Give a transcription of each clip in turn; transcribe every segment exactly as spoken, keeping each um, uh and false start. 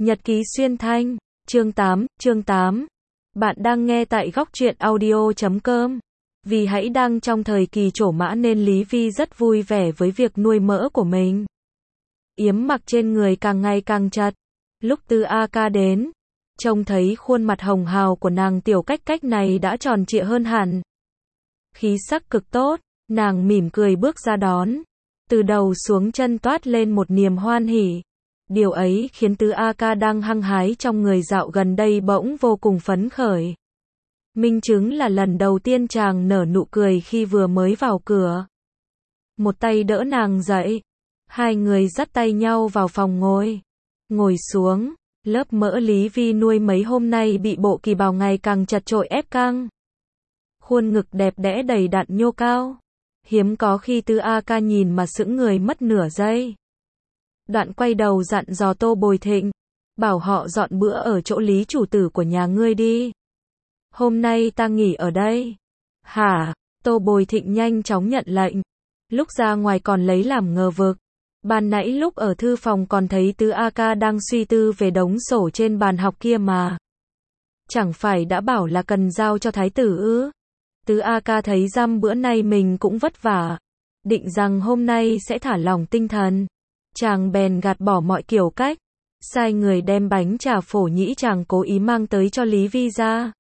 Nhật ký xuyên thanh, chương tám, chương tám. Bạn đang nghe tại góc truyện audio chấm com. Vì hãy đang trong thời kỳ trổ mã nên Lý Vi rất vui vẻ với việc nuôi mỡ của mình. Yếm mặc trên người càng ngày càng chặt. Lúc Tư A Ca đến, trông thấy khuôn mặt hồng hào của nàng tiểu cách cách này đã tròn trịa hơn hẳn. Khí sắc cực tốt, nàng mỉm cười bước ra đón. Từ đầu xuống chân toát lên một niềm hoan hỉ. Điều ấy khiến Tư A Ca đang hăng hái trong người dạo gần đây bỗng vô cùng phấn khởi. Minh chứng là lần đầu tiên chàng nở nụ cười khi vừa mới vào cửa. Một tay đỡ nàng dậy. Hai người dắt tay nhau vào phòng ngồi. Ngồi xuống, lớp mỡ Lý Vi nuôi mấy hôm nay bị bộ kỳ bào ngày càng chật chội ép căng. Khuôn ngực đẹp đẽ đầy đặn nhô cao. Hiếm có khi Tư A Ca nhìn mà sững người mất nửa giây. Đoạn quay đầu dặn dò Tô Bồi Thịnh, bảo họ dọn bữa ở chỗ Lý chủ tử của nhà ngươi đi. Hôm nay ta nghỉ ở đây. Hả? Tô Bồi Thịnh nhanh chóng nhận lệnh. Lúc ra ngoài còn lấy làm ngờ vực. Ban nãy lúc ở thư phòng còn thấy Tư A Ca đang suy tư về đống sổ trên bàn học kia mà. Chẳng phải đã bảo là cần giao cho thái tử ư? Tư A Ca thấy răm bữa nay mình cũng vất vả. Định rằng hôm nay sẽ thả lỏng tinh thần. Chàng bèn gạt bỏ mọi kiểu cách. Sai người đem bánh trà phổ nhĩ chàng cố ý mang tới cho Lý Vi ra.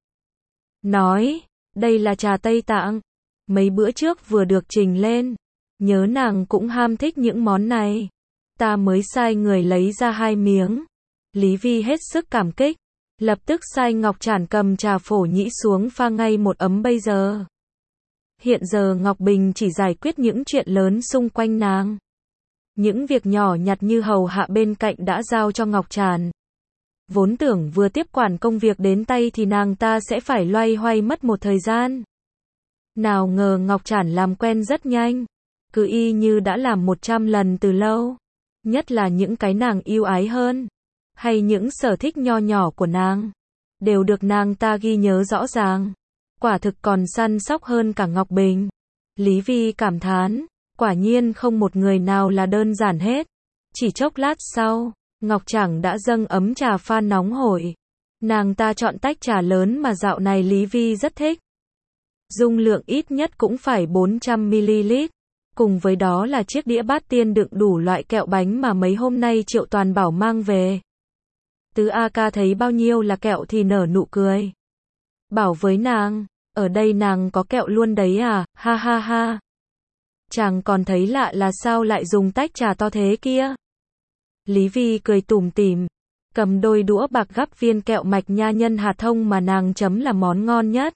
Nói, đây là trà Tây Tạng. Mấy bữa trước vừa được trình lên. Nhớ nàng cũng ham thích những món này. Ta mới sai người lấy ra hai miếng. Lý Vi hết sức cảm kích. Lập tức sai Ngọc Trản cầm trà phổ nhĩ xuống pha ngay một ấm bây giờ. Hiện giờ Ngọc Bình chỉ giải quyết những chuyện lớn xung quanh nàng. Những việc nhỏ nhặt như hầu hạ bên cạnh đã giao cho Ngọc Tràn. Vốn tưởng vừa tiếp quản công việc đến tay thì nàng ta sẽ phải loay hoay mất một thời gian. Nào ngờ Ngọc Tràn làm quen rất nhanh. Cứ y như đã làm một trăm lần từ lâu. Nhất là những cái nàng yêu ái hơn. Hay những sở thích nho nhỏ của nàng. Đều được nàng ta ghi nhớ rõ ràng. Quả thực còn săn sóc hơn cả Ngọc Bình. Lý Vi cảm thán. Quả nhiên không một người nào là đơn giản hết. Chỉ chốc lát sau, Ngọc Trảng đã dâng ấm trà pha nóng hổi. Nàng ta chọn tách trà lớn mà dạo này Lý Vi rất thích. Dung lượng ít nhất cũng phải bốn trăm mi li lít. Cùng với đó là chiếc đĩa bát tiên đựng đủ loại kẹo bánh mà mấy hôm nay Triệu Toàn bảo mang về. Tư A Ca thấy bao nhiêu là kẹo thì nở nụ cười. Bảo với nàng, ở đây nàng có kẹo luôn đấy à, ha ha ha. Chàng còn thấy lạ là sao lại dùng tách trà to thế kia. Lý Vi cười tủm tỉm, cầm đôi đũa bạc gắp viên kẹo mạch nha nhân hạt thông mà nàng chấm là món ngon nhất.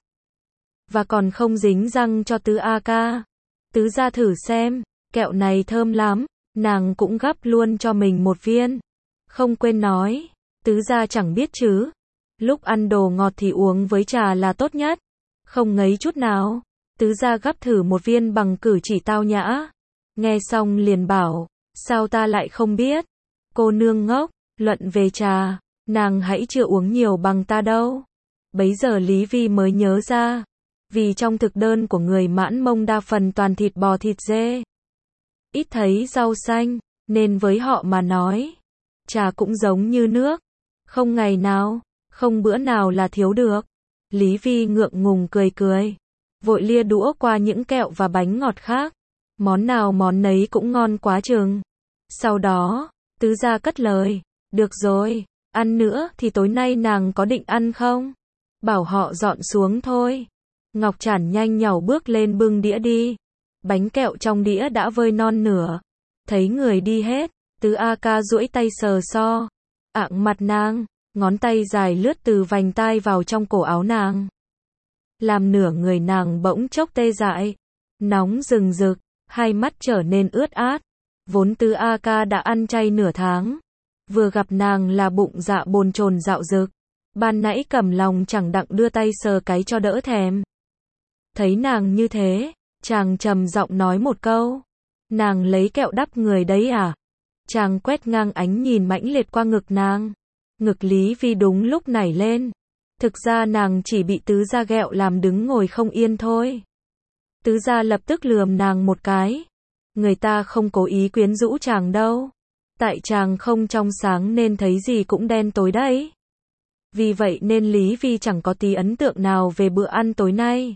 Và còn không dính răng cho Tư A Ca. Tứ ra thử xem, kẹo này thơm lắm, nàng cũng gắp luôn cho mình một viên. Không quên nói, tứ ra chẳng biết chứ. Lúc ăn đồ ngọt thì uống với trà là tốt nhất. Không ngấy chút nào. Tứ ra gắp thử một viên bằng cử chỉ tao nhã. Nghe xong liền bảo, sao ta lại không biết. Cô nương ngốc, luận về trà, nàng hãy chưa uống nhiều bằng ta đâu. Bấy giờ Lý Vi mới nhớ ra. Vì trong thực đơn của người Mãn Mông đa phần toàn thịt bò thịt dê. Ít thấy rau xanh, nên với họ mà nói. Trà cũng giống như nước. Không ngày nào, không bữa nào là thiếu được. Lý Vi ngượng ngùng cười cười. Vội lia đũa qua những kẹo và bánh ngọt khác. Món nào món nấy cũng ngon quá chừng. Sau đó, tứ gia cất lời. Được rồi, ăn nữa thì tối nay nàng có định ăn không? Bảo họ dọn xuống thôi. Ngọc Trản nhanh nhảu bước lên bưng đĩa đi. Bánh kẹo trong đĩa đã vơi non nửa. Thấy người đi hết, Tư A Ca duỗi tay sờ so. Ạng mặt nàng, ngón tay dài lướt từ vành tai vào trong cổ áo nàng. Làm nửa người nàng bỗng chốc tê dại. Nóng rừng rực, hai mắt trở nên ướt át. Vốn Tư A Ca đã ăn chay nửa tháng. Vừa gặp nàng là bụng dạ bồn chồn dạo dực. Ban nãy cầm lòng chẳng đặng đưa tay sờ cái cho đỡ thèm. Thấy nàng như thế, chàng trầm giọng nói một câu. Nàng lấy kẹo đắp người đấy à? Chàng quét ngang ánh nhìn mãnh liệt qua ngực nàng. Ngực Lý Vi đúng lúc nảy lên. Thực ra nàng chỉ bị tứ gia ghẹo làm đứng ngồi không yên thôi. Tứ gia lập tức lườm nàng một cái. Người ta không cố ý quyến rũ chàng đâu. Tại chàng không trong sáng nên thấy gì cũng đen tối đấy. Vì vậy nên Lý Vi chẳng có tí ấn tượng nào về bữa ăn tối nay.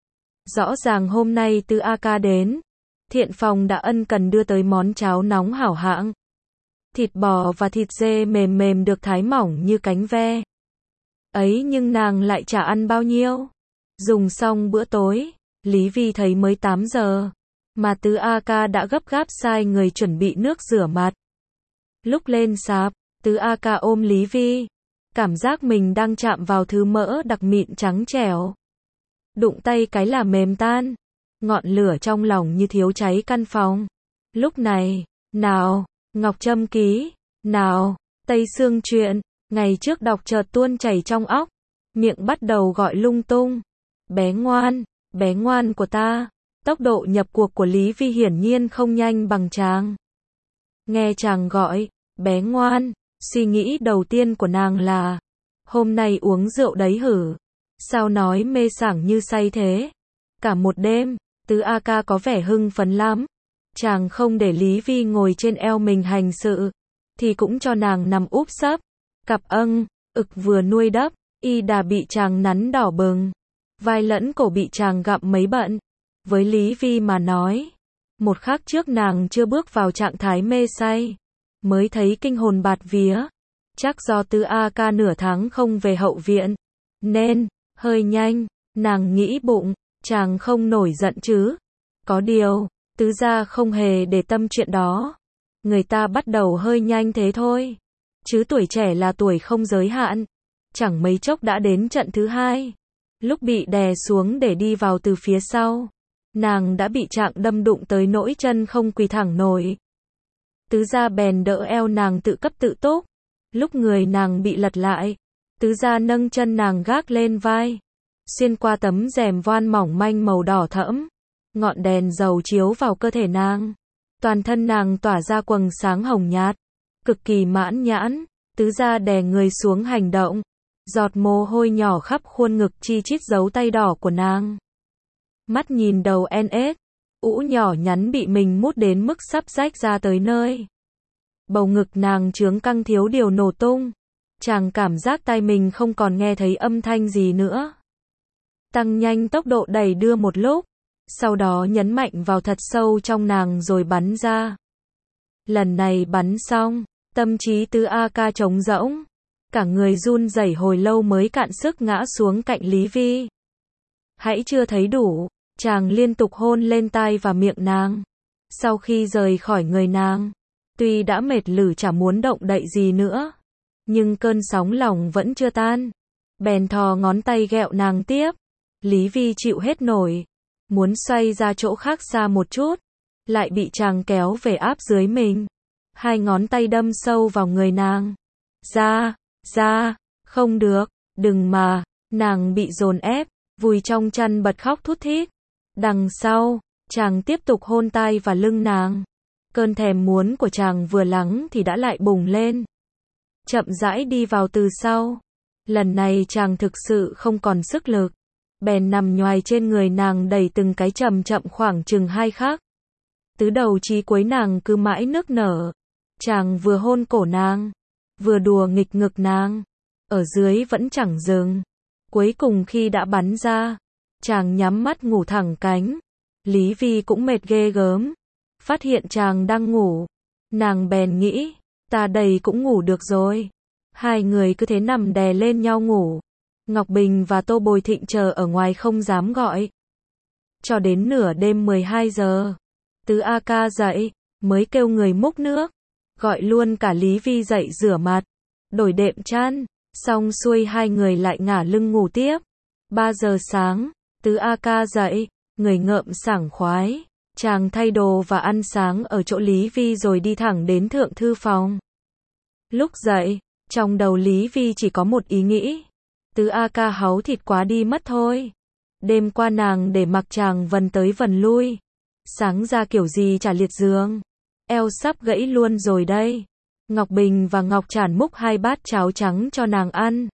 Rõ ràng hôm nay Từ A Ca đến, Thiện Phòng đã ân cần đưa tới món cháo nóng hảo hạng. Thịt bò và thịt dê mềm mềm được thái mỏng như cánh ve. Ấy nhưng nàng lại chả ăn bao nhiêu. Dùng xong bữa tối, Lý Vi thấy mới tám giờ, mà Từ A Ca đã gấp gáp sai người chuẩn bị nước rửa mặt. Lúc lên sạp, Từ A Ca ôm Lý Vi, cảm giác mình đang chạm vào thứ mỡ đặc mịn trắng trẻo. Đụng tay cái là mềm tan, ngọn lửa trong lòng như thiếu cháy căn phòng. Lúc này, nào, Ngọc Trâm ký, nào, Tây Sương chuyện, ngày trước đọc chợt tuôn chảy trong óc, miệng bắt đầu gọi lung tung. Bé ngoan, bé ngoan của ta. Tốc độ nhập cuộc của Lý Vi hiển nhiên không nhanh bằng chàng. Nghe chàng gọi, bé ngoan, suy nghĩ đầu tiên của nàng là, hôm nay uống rượu đấy hử? Sao nói mê sảng như say thế? Cả một đêm, Từ A Ca có vẻ hưng phấn lắm. Chàng không để Lý Vi ngồi trên eo mình hành sự, thì cũng cho nàng nằm úp sấp. Cặp âng, ực vừa nuôi đắp, y đà bị chàng nắn đỏ bừng. Vai lẫn cổ bị chàng gặm mấy bận. Với Lý Vi mà nói, một khắc trước nàng chưa bước vào trạng thái mê say, mới thấy kinh hồn bạt vía. Chắc do Từ A Ca nửa tháng không về hậu viện, nên, hơi nhanh, nàng nghĩ bụng, chàng không nổi giận chứ. Có điều, Tứ gia không hề để tâm chuyện đó. Người ta bắt đầu hơi nhanh thế thôi. Chứ tuổi trẻ là tuổi không giới hạn. Chẳng mấy chốc đã đến trận thứ hai. Lúc bị đè xuống để đi vào từ phía sau, nàng đã bị Trạng đâm đụng tới nỗi chân không quỳ thẳng nổi. Tứ gia bèn đỡ eo nàng tự cấp tự túc. Lúc người nàng bị lật lại, Tứ gia nâng chân nàng gác lên vai. Xuyên qua tấm rèm voan mỏng manh màu đỏ thẫm, ngọn đèn dầu chiếu vào cơ thể nàng. Toàn thân nàng tỏa ra quầng sáng hồng nhạt, cực kỳ mãn nhãn. Tứ gia đè người xuống hành động. Giọt mồ hôi nhỏ khắp khuôn ngực chi chít dấu tay đỏ của nàng. Mắt nhìn đầu en ết, ũ nhỏ nhắn bị mình mút đến mức sắp rách ra tới nơi. Bầu ngực nàng trướng căng thiếu điều nổ tung. Chàng cảm giác tai mình không còn nghe thấy âm thanh gì nữa. Tăng nhanh tốc độ đẩy đưa một lúc, sau đó nhấn mạnh vào thật sâu trong nàng rồi bắn ra. Lần này bắn xong, tâm trí Từ A Ca trống rỗng. Cả người run rẩy hồi lâu mới cạn sức ngã xuống cạnh Lý Vi. Hãy chưa thấy đủ, chàng liên tục hôn lên tai và miệng nàng. Sau khi rời khỏi người nàng, tuy đã mệt lử chả muốn động đậy gì nữa, nhưng cơn sóng lòng vẫn chưa tan. Bèn thò ngón tay ghẹo nàng tiếp. Lý Vi chịu hết nổi, muốn xoay ra chỗ khác xa một chút, lại bị chàng kéo về áp dưới mình. Hai ngón tay đâm sâu vào người nàng. Ra, ra, không được, đừng mà. Nàng bị dồn ép, vùi trong chăn bật khóc thút thít. Đằng sau, chàng tiếp tục hôn tai và lưng nàng. Cơn thèm muốn của chàng vừa lắng thì đã lại bùng lên. Chậm rãi đi vào từ sau. Lần này chàng thực sự không còn sức lực. Bèn nằm nhoài trên người nàng đẩy từng cái chậm chậm khoảng chừng hai khắc. Từ đầu chí cuối nàng cứ mãi nức nở. Chàng vừa hôn cổ nàng, vừa đùa nghịch ngực nàng. Ở dưới vẫn chẳng dừng. Cuối cùng khi đã bắn ra, chàng nhắm mắt ngủ thẳng cánh. Lý Vi cũng mệt ghê gớm. Phát hiện chàng đang ngủ, nàng bèn nghĩ, ta đây cũng ngủ được rồi. Hai người cứ thế nằm đè lên nhau ngủ. Ngọc Bình và Tô Bồi Thịnh chờ ở ngoài không dám gọi. Cho đến nửa đêm mười hai giờ, Từ A Ca dậy, mới kêu người múc nước, gọi luôn cả Lý Vi dậy rửa mặt, đổi đệm chăn, xong xuôi hai người lại ngả lưng ngủ tiếp. ba giờ sáng, Từ A Ca dậy, người ngợm sảng khoái, chàng thay đồ và ăn sáng ở chỗ Lý Vi rồi đi thẳng đến thượng thư phòng. Lúc dậy, trong đầu Lý Vi chỉ có một ý nghĩ. Từ A Ca háu thịt quá đi mất thôi. Đêm qua nàng để mặc chàng vần tới vần lui. Sáng ra kiểu gì chả liệt giường. Eo sắp gãy luôn rồi đây. Ngọc Bình và Ngọc Trản múc hai bát cháo trắng cho nàng ăn.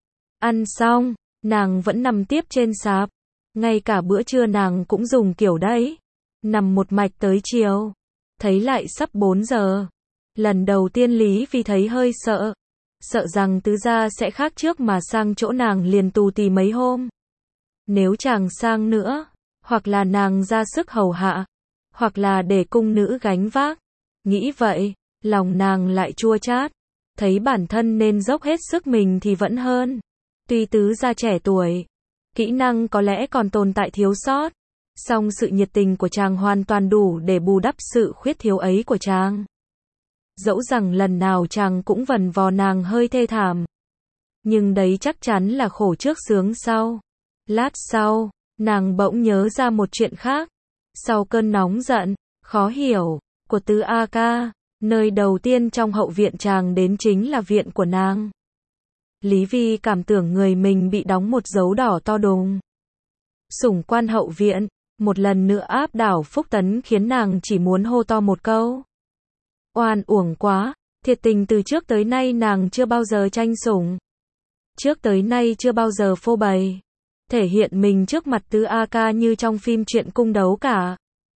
Ăn xong, nàng vẫn nằm tiếp trên sạp. Ngay cả bữa trưa nàng cũng dùng kiểu đấy. Nằm một mạch tới chiều. Thấy lại sắp bốn giờ. Lần đầu tiên Lý Vi thấy hơi sợ. Sợ rằng tứ gia sẽ khác trước mà sang chỗ nàng liền tù tì mấy hôm. Nếu chàng sang nữa, hoặc là nàng ra sức hầu hạ, hoặc là để cung nữ gánh vác. Nghĩ vậy, lòng nàng lại chua chát. Thấy bản thân nên dốc hết sức mình thì vẫn hơn. Tuy tứ gia trẻ tuổi, kỹ năng có lẽ còn tồn tại thiếu sót, song sự nhiệt tình của chàng hoàn toàn đủ để bù đắp sự khuyết thiếu ấy của chàng. Dẫu rằng lần nào chàng cũng vần vò nàng hơi thê thảm. Nhưng đấy chắc chắn là khổ trước sướng sau. Lát sau, nàng bỗng nhớ ra một chuyện khác. Sau cơn nóng giận, khó hiểu, của Tứ A Ca, nơi đầu tiên trong hậu viện chàng đến chính là viện của nàng. Lý Vi cảm tưởng người mình bị đóng một dấu đỏ to đùng. Sủng quan hậu viện, một lần nữa áp đảo Phúc Tấn khiến nàng chỉ muốn hô to một câu. Oan uổng quá, thiệt tình từ trước tới nay nàng chưa bao giờ tranh sủng. Trước tới nay chưa bao giờ phô bày, thể hiện mình trước mặt Tứ A Ca như trong phim truyện cung đấu cả.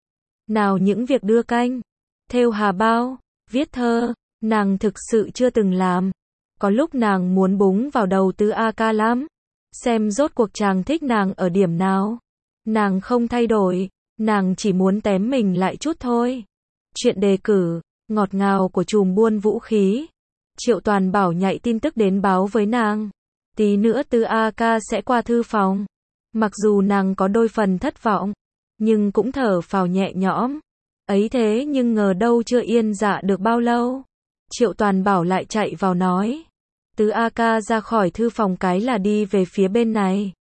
Nào những việc đưa canh, thêu hà bao, viết thơ, nàng thực sự chưa từng làm. Có lúc nàng muốn búng vào đầu Tứ A Ca lắm, xem rốt cuộc chàng thích nàng ở điểm nào. Nàng không thay đổi, nàng chỉ muốn tém mình lại chút thôi. Chuyện đề cử, ngọt ngào của chùm buôn vũ khí. Triệu Toàn Bảo nhạy tin tức đến báo với nàng. Tí nữa Tứ A Ca sẽ qua thư phòng. Mặc dù nàng có đôi phần thất vọng, nhưng cũng thở phào nhẹ nhõm. Ấy thế nhưng ngờ đâu chưa yên dạ được bao lâu. Triệu Toàn Bảo lại chạy vào nói. Tứ A Ca ra khỏi thư phòng cái là đi về phía bên này.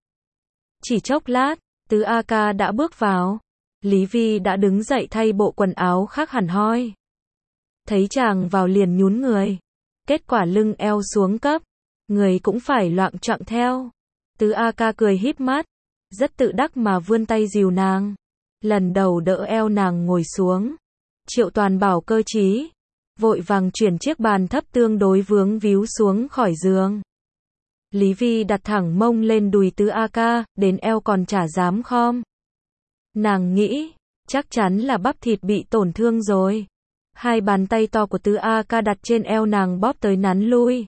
Chỉ chốc lát, Tứ A Ca đã bước vào. Lý Vi đã đứng dậy thay bộ quần áo khác hẳn hoi. Thấy chàng vào liền nhún người. Kết quả lưng eo xuống cấp, người cũng phải loạng choạng theo. Tứ A Ca cười híp mắt, rất tự đắc mà vươn tay dìu nàng. Lần đầu đỡ eo nàng ngồi xuống. Triệu Toàn Bảo cơ trí, vội vàng chuyển chiếc bàn thấp tương đối vướng víu xuống khỏi giường. Lý Vi đặt thẳng mông lên đùi Tứ A Ca, đến eo còn chả dám khom. Nàng nghĩ, chắc chắn là bắp thịt bị tổn thương rồi. Hai bàn tay to của Tứ A Ca đặt trên eo nàng bóp tới nắn lui.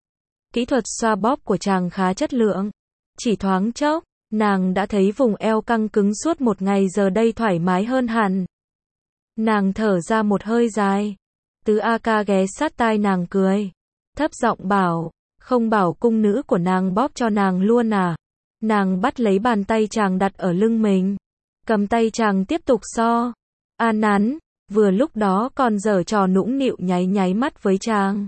Kỹ thuật xoa bóp của chàng khá chất lượng. Chỉ thoáng chốc, nàng đã thấy vùng eo căng cứng suốt một ngày giờ đây thoải mái hơn hẳn. Nàng thở ra một hơi dài. Tứ A Ca ghé sát tai nàng cười. Thấp giọng bảo, không bảo cung nữ của nàng bóp cho nàng luôn à. Nàng bắt lấy bàn tay chàng đặt ở lưng mình. Cầm tay chàng tiếp tục so. A nắn, vừa lúc đó còn giở trò nũng nịu nháy nháy mắt với chàng.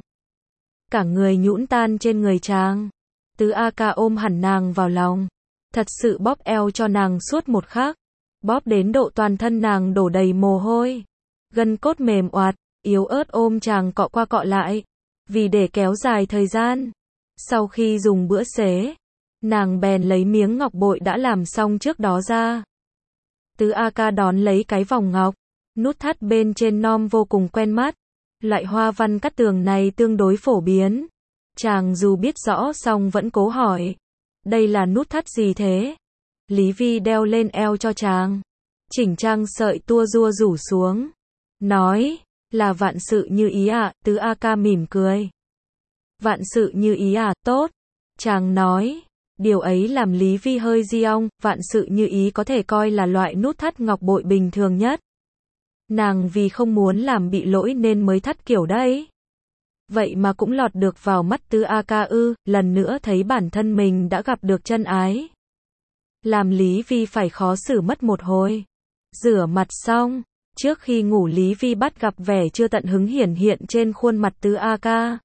Cả người nhũn tan trên người chàng. Tứ A Ca ôm hẳn nàng vào lòng. Thật sự bóp eo cho nàng suốt một khắc. Bóp đến độ toàn thân nàng đổ đầy mồ hôi. Gân cốt mềm oạt, yếu ớt ôm chàng cọ qua cọ lại. Vì để kéo dài thời gian. Sau khi dùng bữa xế, nàng bèn lấy miếng ngọc bội đã làm xong trước đó ra. Tứ A Ca đón lấy cái vòng ngọc. Nút thắt bên trên nom vô cùng quen mắt. Loại hoa văn cắt tường này tương đối phổ biến. Chàng dù biết rõ song vẫn cố hỏi. Đây là nút thắt gì thế? Lý Vi đeo lên eo cho chàng. Chỉnh trang sợi tua rua rủ xuống. Nói, là vạn sự như ý à, Tứ A Ca mỉm cười. Vạn sự như ý à, tốt. Chàng nói, điều ấy làm Lý Vi hơi diong, vạn sự như ý có thể coi là loại nút thắt ngọc bội bình thường nhất. Nàng vì không muốn làm bị lỗi nên mới thắt kiểu đấy. Vậy mà cũng lọt được vào mắt Tứ A Ca ư, lần nữa thấy bản thân mình đã gặp được chân ái. Làm Lý Vi phải khó xử mất một hồi. Rửa mặt xong, trước khi ngủ Lý Vi bắt gặp vẻ chưa tận hứng hiển hiện trên khuôn mặt Tứ A Ca.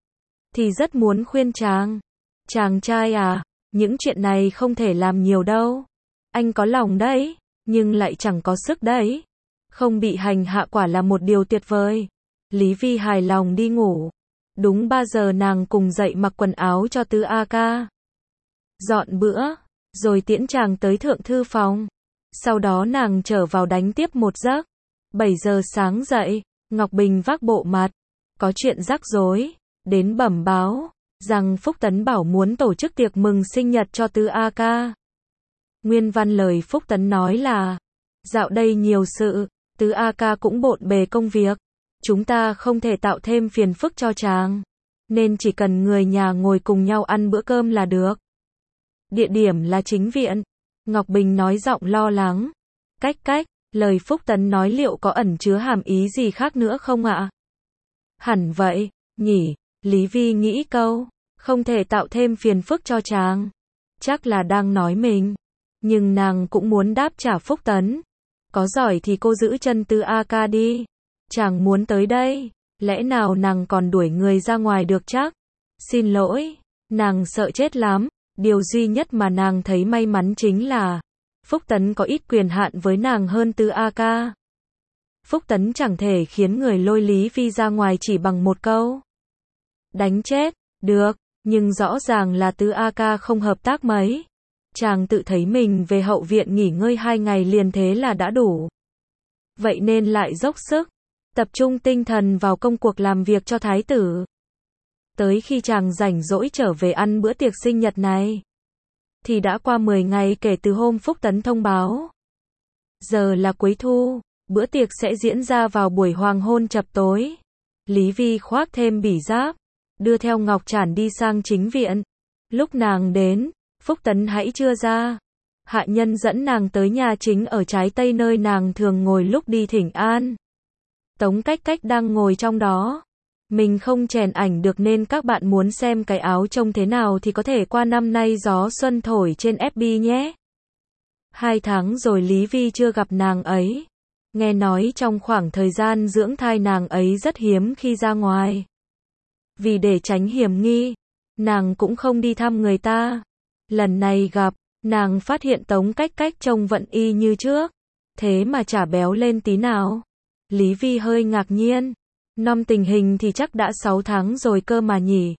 Thì rất muốn khuyên chàng. Chàng trai à, những chuyện này không thể làm nhiều đâu. Anh có lòng đấy, nhưng lại chẳng có sức đấy. Không bị hành hạ quả là một điều tuyệt vời. Lý Vi hài lòng đi ngủ. Đúng ba giờ nàng cùng dậy mặc quần áo cho Tứ A Ca. Dọn bữa, rồi tiễn chàng tới thượng thư phòng. Sau đó nàng trở vào đánh tiếp một giấc. bảy giờ sáng dậy, Ngọc Bình vác bộ mặt. Có chuyện rắc rối, đến bẩm báo, rằng Phúc Tấn bảo muốn tổ chức tiệc mừng sinh nhật cho Tứ A Ca. Nguyên văn lời Phúc Tấn nói là, dạo đây nhiều sự, Tứ A Ca cũng bộn bề công việc. chúng ta không thể tạo thêm phiền phức cho chàng, nên chỉ cần người nhà ngồi cùng nhau ăn bữa cơm là được. Địa điểm là chính viện. Ngọc Bình nói giọng lo lắng. Cách cách, lời Phúc Tấn nói liệu có ẩn chứa hàm ý gì khác nữa không ạ? Hẳn vậy, nhỉ, Lý Vi nghĩ câu, không thể tạo thêm phiền phức cho chàng. Chắc là đang nói mình. Nhưng nàng cũng muốn đáp trả Phúc Tấn. Có giỏi thì cô giữ chân Tư A Ca đi. Chàng muốn tới đây, lẽ nào nàng còn đuổi người ra ngoài được chắc? Xin lỗi, nàng sợ chết lắm. Điều duy nhất mà nàng thấy may mắn chính là Phúc Tấn có ít quyền hạn với nàng hơn Tư A Ca. Phúc Tấn chẳng thể khiến người lôi Lý Vi ra ngoài chỉ bằng một câu đánh chết, được, nhưng rõ ràng là Tư A Ca không hợp tác mấy. Chàng tự thấy mình về hậu viện nghỉ ngơi hai ngày liền thế là đã đủ. Vậy nên lại dốc sức, tập trung tinh thần vào công cuộc làm việc cho thái tử. Tới khi chàng rảnh rỗi trở về ăn bữa tiệc sinh nhật này, thì đã qua mười ngày kể từ hôm Phúc Tấn thông báo. Giờ là cuối thu, bữa tiệc sẽ diễn ra vào buổi hoàng hôn chập tối. Lý Vi khoác thêm bỉ giáp, đưa theo Ngọc Trản đi sang chính viện. Lúc nàng đến, Phúc Tấn hãy chưa ra. Hạ nhân dẫn nàng tới nhà chính ở trái tây nơi nàng thường ngồi lúc đi thỉnh an. Tống Cách Cách đang ngồi trong đó. Mình không chèn ảnh được nên các bạn muốn xem cái áo trông thế nào thì có thể qua năm nay gió xuân thổi trên ép bê nhé. Hai tháng rồi Lý Vi chưa gặp nàng ấy. Nghe nói trong khoảng thời gian dưỡng thai nàng ấy rất hiếm khi ra ngoài. Vì để tránh hiểm nghi, nàng cũng không đi thăm người ta. Lần này gặp, nàng phát hiện Tống Cách Cách trông vẫn y như trước. Thế mà chả béo lên tí nào. Lý Vi hơi ngạc nhiên. Năm tình hình thì chắc đã sáu tháng rồi cơ mà nhỉ.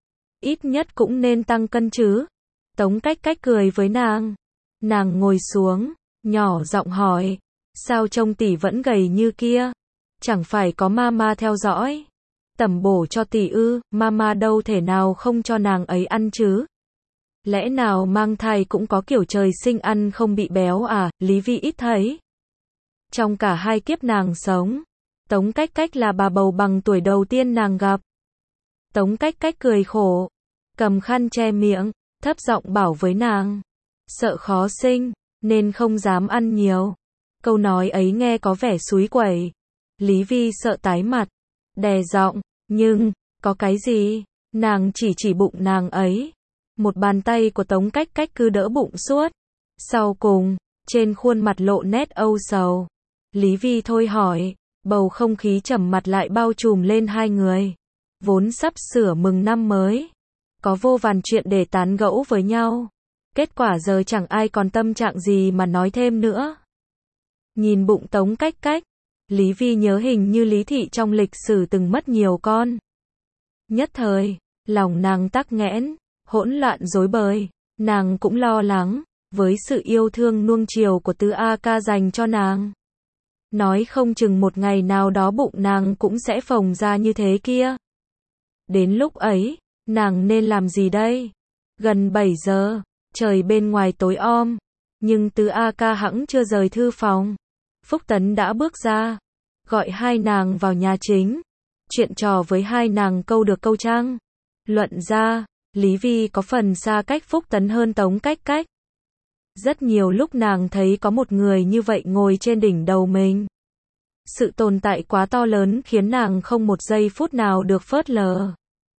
Ít nhất cũng nên tăng cân chứ. Tống Cách Cách cười với nàng. Nàng ngồi xuống, nhỏ giọng hỏi. Sao trông tỷ vẫn gầy như kia? Chẳng phải có mama theo dõi. Tẩm bổ cho tỷ ư, mama đâu thể nào không cho nàng ấy ăn chứ. Lẽ nào mang thai cũng có kiểu trời sinh ăn không bị béo à, Lý Vi ít thấy. Trong cả hai kiếp nàng sống, Tống Cách Cách là bà bầu bằng tuổi đầu tiên nàng gặp. Tống Cách Cách cười khổ, cầm khăn che miệng, thấp giọng bảo với nàng. Sợ khó sinh, nên không dám ăn nhiều. Câu nói ấy nghe có vẻ xúi quẩy. Lý Vi sợ tái mặt, đè giọng, nhưng, có cái gì? Nàng chỉ chỉ bụng nàng ấy. Một bàn tay của Tống Cách Cách cứ đỡ bụng suốt. Sau cùng, trên khuôn mặt lộ nét âu sầu. Lý Vi thôi hỏi, bầu không khí trầm mặt lại bao trùm lên hai người. Vốn sắp sửa mừng năm mới, có vô vàn chuyện để tán gẫu với nhau. Kết quả giờ chẳng ai còn tâm trạng gì mà nói thêm nữa. Nhìn bụng Tống Cách Cách, Lý Vi nhớ hình như Lý Thị trong lịch sử từng mất nhiều con. Nhất thời, lòng nàng tắc nghẽn, hỗn loạn rối bời. Nàng cũng lo lắng, với sự yêu thương nuông chiều của Tư A Ca dành cho nàng. Nói không chừng một ngày nào đó bụng nàng cũng sẽ phồng ra như thế kia. Đến lúc ấy, nàng nên làm gì đây? Gần bảy giờ, trời bên ngoài tối om, nhưng Tư A Ca hẵng chưa rời thư phòng. Phúc Tấn đã bước ra, gọi hai nàng vào nhà chính. Chuyện trò với hai nàng câu được câu trăng. Luận ra, Lý Vi có phần xa cách Phúc Tấn hơn Tống Cách Cách. Rất nhiều lúc nàng thấy có một người như vậy ngồi trên đỉnh đầu mình. Sự tồn tại quá to lớn khiến nàng không một giây phút nào được phớt lờ.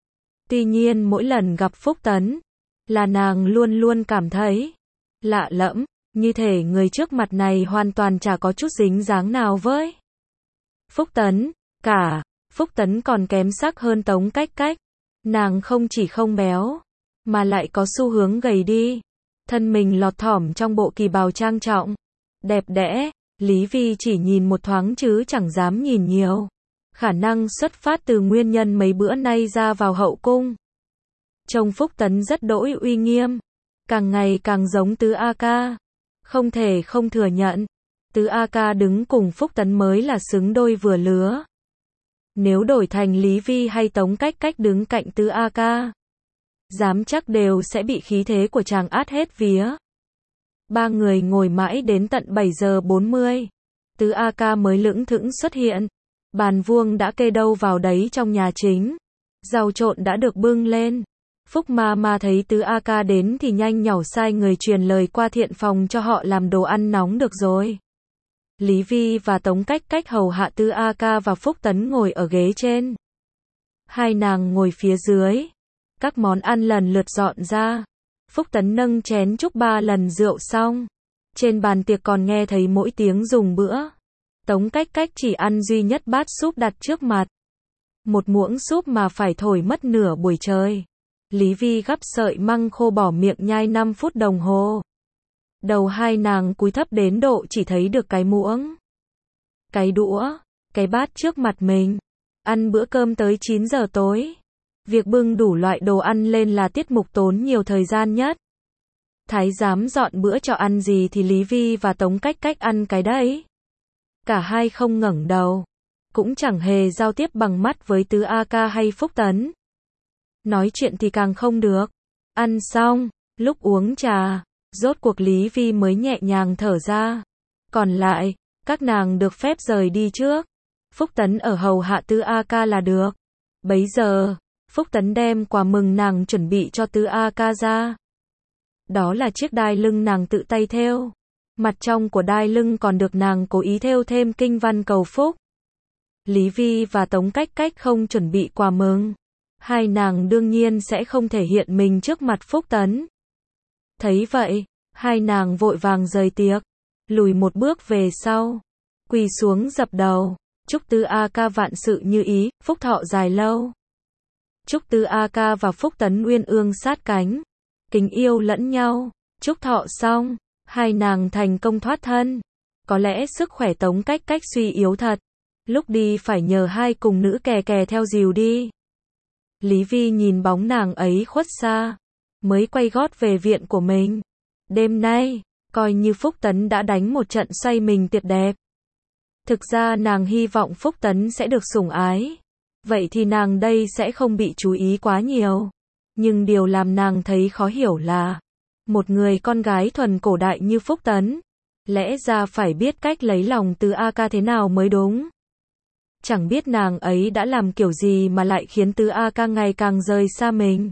Tuy nhiên mỗi lần gặp Phúc Tấn, là nàng luôn luôn cảm thấy lạ lẫm, như thể người trước mặt này hoàn toàn chả có chút dính dáng nào với Phúc Tấn, cả. Phúc Tấn còn kém sắc hơn Tống Cách Cách. Nàng không chỉ không béo, mà lại có xu hướng gầy đi. Thân mình lọt thỏm trong bộ kỳ bào trang trọng, đẹp đẽ. Lý Vi chỉ nhìn một thoáng chứ chẳng dám nhìn nhiều. Khả năng xuất phát từ nguyên nhân mấy bữa nay ra vào hậu cung. Trông Phúc Tấn rất đỗi uy nghiêm, càng ngày càng giống Tứ A Ca. Không thể không thừa nhận, Tứ A Ca đứng cùng Phúc Tấn mới là xứng đôi vừa lứa. Nếu đổi thành Lý Vi hay Tống Cách Cách đứng cạnh Tứ A Ca, dám chắc đều sẽ bị khí thế của chàng át hết vía. Ba người ngồi mãi đến tận bảy giờ bốn mươi. Tứ A Ca mới lững thững xuất hiện. Bàn vuông đã kê đâu vào đấy trong nhà chính. Rau trộn đã được bưng lên. Phúc ma ma thấy Tứ A Ca đến thì nhanh nhảu sai người truyền lời qua thiện phòng cho họ làm đồ ăn nóng được rồi. Lý Vi và Tống Cách Cách hầu hạ Tứ A Ca và Phúc Tấn ngồi ở ghế trên. Hai nàng ngồi phía dưới. Các món ăn lần lượt dọn ra. Phúc Tấn nâng chén chúc ba lần rượu xong. Trên bàn tiệc còn nghe thấy mỗi tiếng dùng bữa. Tống Cách Cách chỉ ăn duy nhất bát súp đặt trước mặt. Một muỗng súp mà phải thổi mất nửa buổi trời. Lý Vi gắp sợi măng khô bỏ miệng nhai năm phút đồng hồ. Đầu hai nàng cúi thấp đến độ chỉ thấy được cái muỗng, cái đũa, cái bát trước mặt mình. Ăn bữa cơm tới chín giờ tối. Việc bưng đủ loại đồ ăn lên là tiết mục tốn nhiều thời gian nhất. Thái giám dọn bữa cho ăn gì thì Lý Vi và Tống Cách Cách ăn cái đấy. Cả hai không ngẩng đầu, cũng chẳng hề giao tiếp bằng mắt với Tứ A Ca hay Phúc Tấn. Nói chuyện thì càng không được. Ăn xong, lúc uống trà, rốt cuộc Lý Vi mới nhẹ nhàng thở ra. Còn lại, các nàng được phép rời đi trước. Phúc Tấn ở hầu hạ Tứ A Ca là được. Bấy giờ, Phúc Tấn đem quà mừng nàng chuẩn bị cho Tứ A Ca ra. Đó là chiếc đai lưng nàng tự tay thêu. Mặt trong của đai lưng còn được nàng cố ý thêu thêm kinh văn cầu phúc. Lý Vi và Tống Cách Cách không chuẩn bị quà mừng. Hai nàng đương nhiên sẽ không thể hiện mình trước mặt Phúc Tấn. Thấy vậy, hai nàng vội vàng rời tiệc, lùi một bước về sau, quỳ xuống dập đầu, chúc Tứ A Ca vạn sự như ý, phúc thọ dài lâu. Chúc Tứ A Ca và Phúc Tấn uyên ương sát cánh, kính yêu lẫn nhau. Chúc thọ xong, hai nàng thành công thoát thân. Có lẽ sức khỏe Tống Cách Cách suy yếu thật. Lúc đi phải nhờ hai cùng nữ kè kè theo dìu đi. Lý Vi nhìn bóng nàng ấy khuất xa, mới quay gót về viện của mình. Đêm nay, coi như Phúc Tấn đã đánh một trận xoay mình tuyệt đẹp. Thực ra nàng hy vọng Phúc Tấn sẽ được sủng ái. Vậy thì nàng đây sẽ không bị chú ý quá nhiều. Nhưng điều làm nàng thấy khó hiểu là, một người con gái thuần cổ đại như Phúc Tấn, lẽ ra phải biết cách lấy lòng Tứ A Ca thế nào mới đúng. Chẳng biết nàng ấy đã làm kiểu gì mà lại khiến Tứ A Ca ngày càng rời xa mình.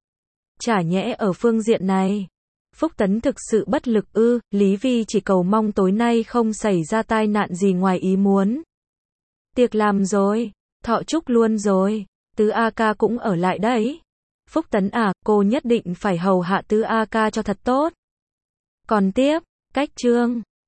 Chả nhẽ ở phương diện này, Phúc Tấn thực sự bất lực ư? Lý Vi chỉ cầu mong tối nay không xảy ra tai nạn gì ngoài ý muốn. Tiệc làm rồi, thọ chúc luôn rồi, Tứ A Ca cũng ở lại đấy. Phúc Tấn à, cô nhất định phải hầu hạ Tứ A Ca cho thật tốt. Còn tiếp, Cách chương